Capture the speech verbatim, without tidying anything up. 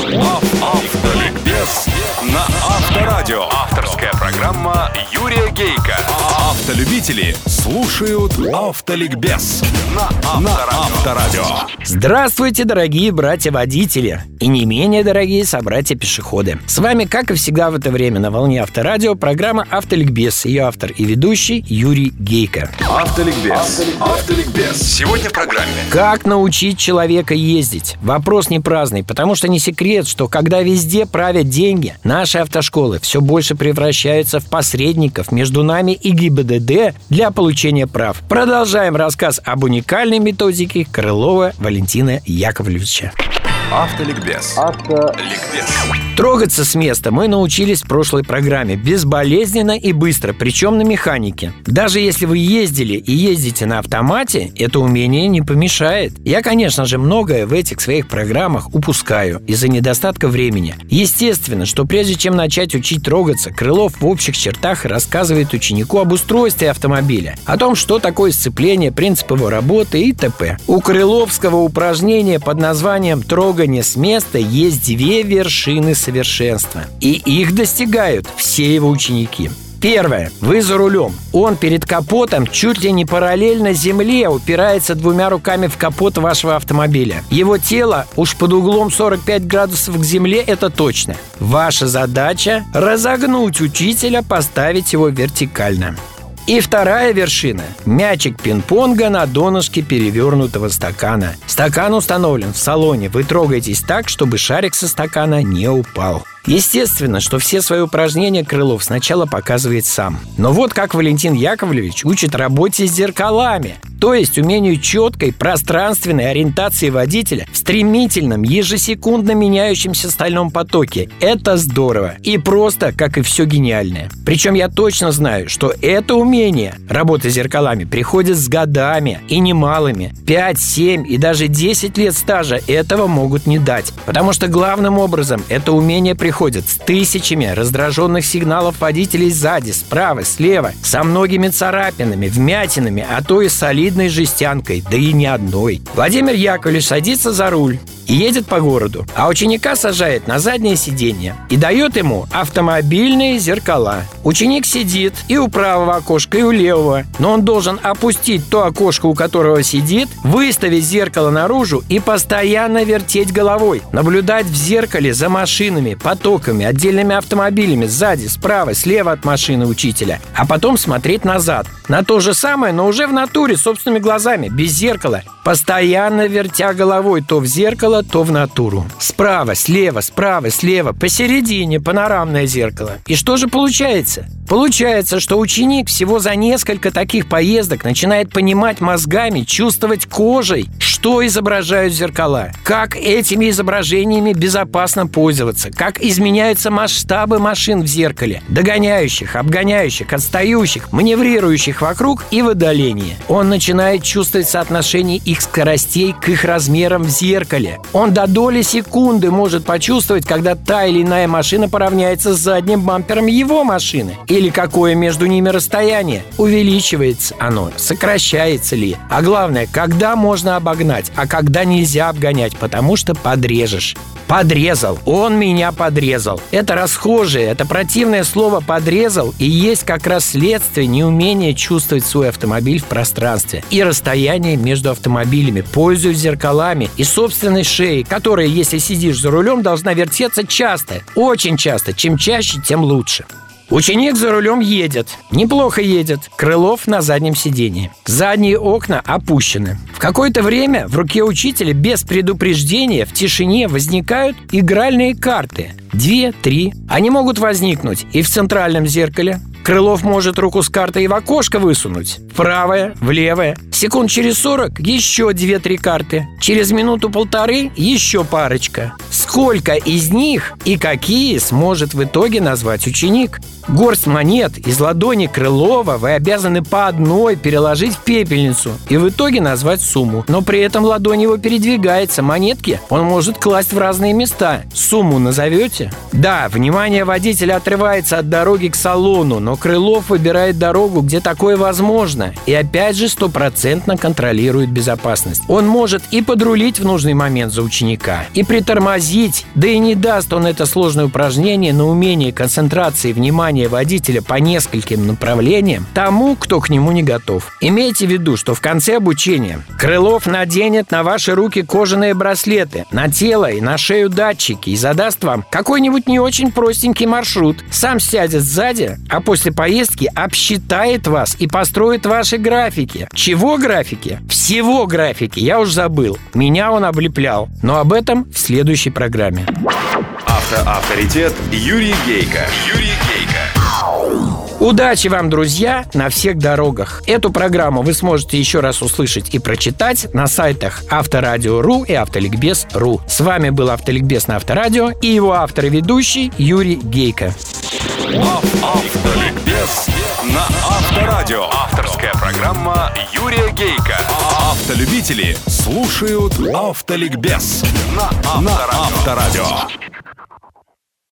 Автоликбез на Авторадио. Авторская программа Юрия Гейка. Автолюбители слушают Автоликбез на Авторадио. Здравствуйте, дорогие братья-водители и не менее дорогие собратья-пешеходы. С вами, как и всегда в это время на волне Авторадио, программа Автоликбез. Ее автор и ведущий Юрий Гейка. Автоликбез. Автоликбез. Сегодня в программе. Как научить человека ездить? Вопрос не праздный, потому что не секрет, что когда везде правят деньги, наши автошколы все больше превращаются в посредников между нами и ГИБДД для получения прав. Продолжаем рассказ об уникальной методике Крылова Валентина Яковлевича. Автоликбез. Автоликбез. Трогаться с места мы научились в прошлой программе безболезненно и быстро, причем на механике. Даже если вы ездили и ездите на автомате, это умение не помешает. Я, конечно же, многое в этих своих программах упускаю из-за недостатка времени. Естественно, что прежде чем начать учить трогаться, Крылов в общих чертах рассказывает ученику об устройстве автомобиля, о том, что такое сцепление, принцип его работы и т.п. У крыловского упражнения под названием «Трогание с места» есть две вершины совершенства, и их достигают все его ученики. Первое. Вы за рулем. Он перед капотом чуть ли не параллельно земле упирается двумя руками в капот вашего автомобиля. Его тело уж под углом сорок пять градусов к земле, это точно. Ваша задача – разогнуть учителя, поставить его вертикально. И вторая вершина – мячик пинг-понга на донышке перевернутого стакана. Стакан установлен в салоне. Вы трогаетесь так, чтобы шарик со стакана не упал. Естественно, что все свои упражнения Крылов сначала показывает сам. Но вот как Валентин Яковлевич учит работе с зеркалами, то есть умению четкой пространственной ориентации водителя в стремительном, ежесекундно меняющемся стальном потоке. Это здорово и просто, как и все гениальное. Причем я точно знаю, что это умение работы с зеркалами приходит с годами и немалыми. пять, семь и даже десять лет стажа этого могут не дать, потому что главным образом это умение приходит с тысячами раздраженных сигналов водителей сзади, справа, слева, со многими царапинами, вмятинами, а то и солидной жестянкой, да и не одной. Владимир Яковлевич садится за руль и едет по городу, а ученика сажает на заднее сиденье и дает ему автомобильные зеркала. Ученик сидит и у правого окошка, и у левого, но он должен опустить то окошко, у которого сидит, выставить зеркало наружу и постоянно вертеть головой, наблюдать в зеркале за машинами, потоками, отдельными автомобилями сзади, справа, слева от машины учителя, а потом смотреть назад. На то же самое, но уже в натуре, собственными глазами, без зеркала, постоянно вертя головой то в зеркало, то в натуру. Справа, слева, справа, слева, посередине панорамное зеркало. И что же получается? Получается, что ученик всего за несколько таких поездок начинает понимать мозгами, чувствовать кожей, что изображают зеркала, как этими изображениями безопасно пользоваться, как изменяются масштабы машин в зеркале, догоняющих, обгоняющих, отстающих, маневрирующих вокруг и в отдалении. Он начинает чувствовать соотношение их скоростей к их размерам в зеркале. Он до доли секунды может почувствовать, когда та или иная машина поравняется с задним бампером его машины, или какое между ними расстояние, увеличивается оно, сокращается ли, а главное, когда можно обогнать, а когда нельзя обгонять, потому что подрежешь. Подрезал. Он меня подрезал. Это расхожее, это противное слово «подрезал» и есть как раз следствие неумения чувствовать свой автомобиль в пространстве и расстояние между автомобилями, пользуясь зеркалами и собственной шеей, которая, если сидишь за рулем, должна вертеться часто, очень часто. Чем чаще, тем лучше. Ученик за рулем едет. Неплохо едет. Крылов на заднем сидении. Задние окна опущены. В какое-то время в руке учителя без предупреждения в тишине возникают игральные карты. Две, три. Они могут возникнуть и в центральном зеркале. Крылов может руку с картой и в окошко высунуть. В правое, в левое. Секунд через сорок еще две-три карты. Через минуту-полторы еще парочка. Сколько из них и какие сможет в итоге назвать ученик? Горсть монет из ладони Крылова вы обязаны по одной переложить в пепельницу и в итоге назвать сумму. Но при этом ладонь его передвигается. Монетки он может класть в разные места. Сумму назовете? Да, внимание водителя отрывается от дороги к салону, но Крылов выбирает дорогу, где такое возможно. И опять же стопроцентно контролирует безопасность. Он может и подрулить в нужный момент за ученика, и притормозить победить. Да и не даст он это сложное упражнение на умение концентрации внимания водителя по нескольким направлениям тому, кто к нему не готов. Имейте в виду, что в конце обучения Крылов наденет на ваши руки кожаные браслеты, на тело и на шею датчики и задаст вам какой-нибудь не очень простенький маршрут. Сам сядет сзади, а после поездки обсчитает вас и построит ваши графики. Чего графики? Всего графики, я уж забыл. Меня он облеплял. Но об этом в следующей программе. Автоавторитет Юрий Гейко. Юрий Гейко. Удачи вам, друзья, на всех дорогах. Эту программу вы сможете еще раз услышать и прочитать на сайтах Авторадио точка ру и Автоликбез точка ру. С вами был Автоликбез на Авторадио и его автор и ведущий Юрий Гейко. Автоликбез на Авторадио. Авторская программа Юрия Гейко. Автолюбители слушают Автоликбез на Авторадио.